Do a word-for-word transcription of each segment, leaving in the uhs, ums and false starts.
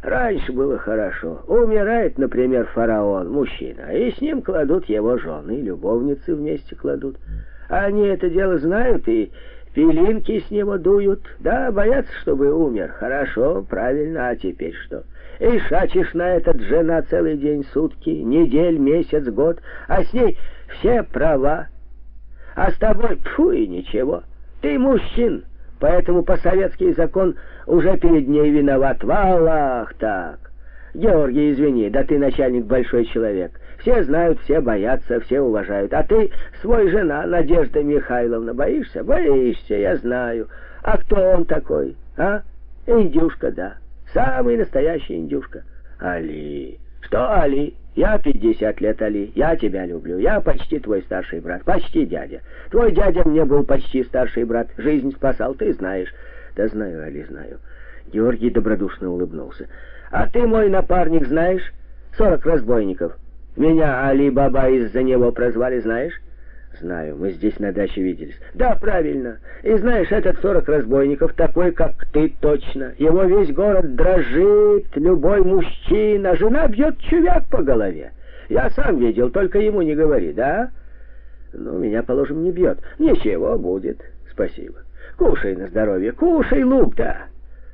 Раньше было хорошо. Умирает, например, фараон, мужчина, и с ним кладут его жены, любовницы вместе кладут. Они это дело знают и пилинки с него дуют. Да, боятся, чтобы умер. Хорошо, правильно, а теперь что? И шачешь на этот жена целый день, сутки, недель, месяц, год, а с ней все права. А с тобой, фу, и ничего. Ты мужчин. Поэтому по советский закон уже перед ней виноват. Валах так. Георгий, извини, да ты начальник большой человек. Все знают, все боятся, все уважают. А ты, свой жена, Надежда Михайловна, боишься? Боишься, я знаю. А кто он такой, а? Индюшка, да. Самый настоящий индюшка. Али. Что Али? Я пятьдесят лет, Али. Я тебя люблю. Я почти твой старший брат. Почти дядя. Твой дядя мне был почти старший брат. Жизнь спасал, ты знаешь. Да знаю, Али, знаю. Георгий добродушно улыбнулся. А ты, мой напарник, знаешь? Сорок разбойников. Меня Али-Баба из-за него прозвали, знаешь? Знаю, мы здесь на даче виделись. Да, правильно. И знаешь, этот сорок разбойников такой, как ты, точно. Его весь город дрожит, любой мужчина. Жена бьет чувяк по голове. Я сам видел, только ему не говори, да? Ну, меня, положим, не бьет. Ничего, будет. Спасибо. Кушай на здоровье, кушай лук-то.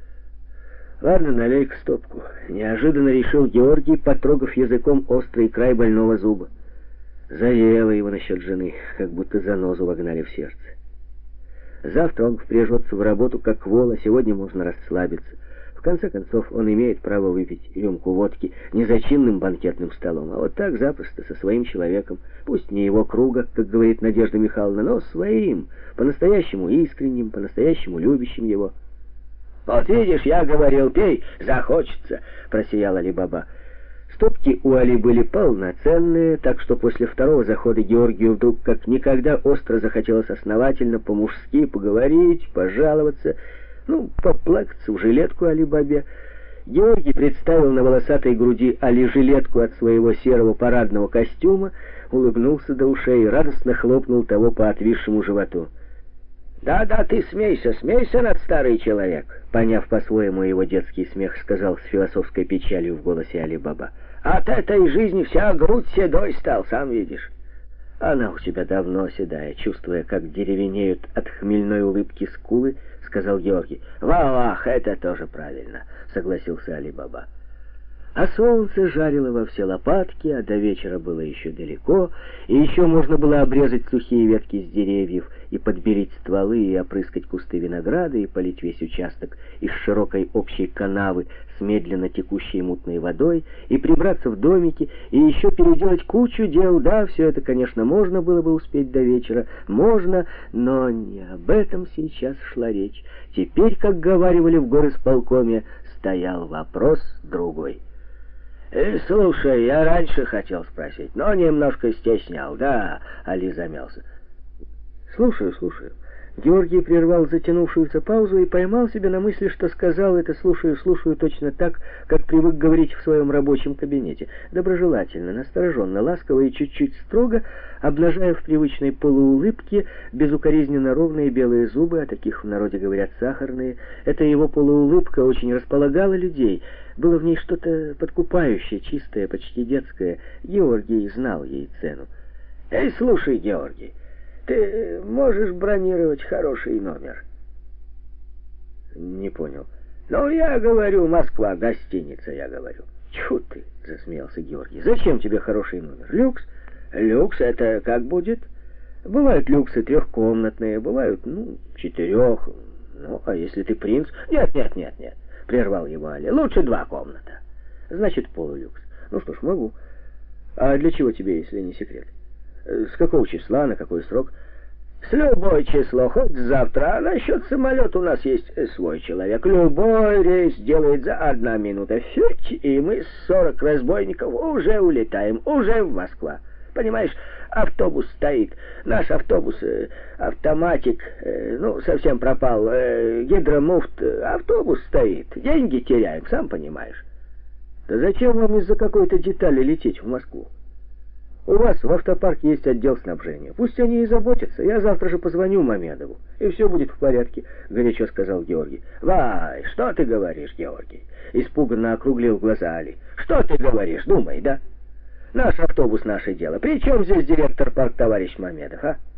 Ладно, налей-ка стопку. Неожиданно решил Георгий, потрогав языком острый край больного зуба. Заело его насчет жены, как будто занозу вогнали в сердце. Завтра он впряжется в работу как вол, а сегодня можно расслабиться. В конце концов, он имеет право выпить рюмку водки не за чинным банкетным столом, а вот так запросто, со своим человеком. Пусть не его круга, как говорит Надежда Михайловна, но своим, по-настоящему искренним, по-настоящему любящим его. «Вот видишь, я говорил, пей, захочется», — просиял Али-Баба. Стопки у Али были полноценные, так что после второго захода Георгию вдруг как никогда остро захотелось основательно, по-мужски поговорить, пожаловаться, ну, поплакаться в жилетку Али-Бабе. Георгий представил на волосатой груди Али жилетку от своего серого парадного костюма, улыбнулся до ушей и радостно хлопнул того по отвисшему животу. «Да-да, ты смейся, смейся над старый человек», — поняв по-своему его детский смех, сказал с философской печалью в голосе Али-Баба. «От этой жизни вся грудь седой стал, сам видишь». «Она у тебя давно седая», чувствуя, как деревенеют от хмельной улыбки скулы, сказал Георгий. «Валах, это тоже правильно», — согласился Али-Баба. А солнце жарило во все лопатки, а до вечера было еще далеко, и еще можно было обрезать сухие ветки с деревьев, и подбелить стволы, и опрыскать кусты винограда, и полить весь участок из широкой общей канавы с медленно текущей мутной водой, и прибраться в домике, и еще переделать кучу дел. Да, все это, конечно, можно было бы успеть до вечера, можно, но не об этом сейчас шла речь. Теперь, как говаривали в горисполкоме, стоял вопрос другой. «Э, слушай, я раньше хотел спросить, но немножко стеснял, да?» Али замялся. «Слушаю, слушаю». Георгий прервал затянувшуюся паузу и поймал себя на мысли, что сказал это «слушаю, слушаю» точно так, как привык говорить в своем рабочем кабинете. Доброжелательно, настороженно, ласково и чуть-чуть строго, обнажая в привычной полуулыбке безукоризненно ровные белые зубы, а таких в народе говорят сахарные. Эта его полуулыбка очень располагала людей. Было в ней что-то подкупающее, чистое, почти детское. Георгий знал ей цену. «Эй, слушай, Георгий, ты можешь бронировать хороший номер?» «Не понял». «Ну, я говорю, Москва, гостиница, я говорю». «Тьфу ты!» — засмеялся Георгий. «Зачем тебе хороший номер? Люкс?» «Люкс — это как будет?» «Бывают люксы трехкомнатные, бывают, ну, четырех. Ну, а если ты принц?» «Нет, нет, нет, нет», — прервал его Али. «Лучше два комната». «Значит, полулюкс. Ну что ж, могу. А для чего тебе, если не секрет? С какого числа, на какой срок?» «С любое число, хоть завтра. А насчет самолета у нас есть свой человек. Любой рейс делает за одна минута. Фють, и мы с сорок разбойников уже улетаем, уже в Москву. Понимаешь, автобус стоит. Наш автобус, э, автоматик, э, ну, совсем пропал. Э, гидромуфт, автобус стоит. Деньги теряем, сам понимаешь». «Да зачем вам из-за какой-то детали лететь в Москву?» У вас в автопарке есть отдел снабжения. Пусть они и заботятся. Я завтра же позвоню Мамедову, и все будет в порядке», — горячо сказал Георгий. «Вай, что ты говоришь, Георгий?» — испуганно округлил глаза Али. «Что ты говоришь? Думай, да? Наш автобус — наше дело. При чем здесь директор парк товарищ Мамедов, а?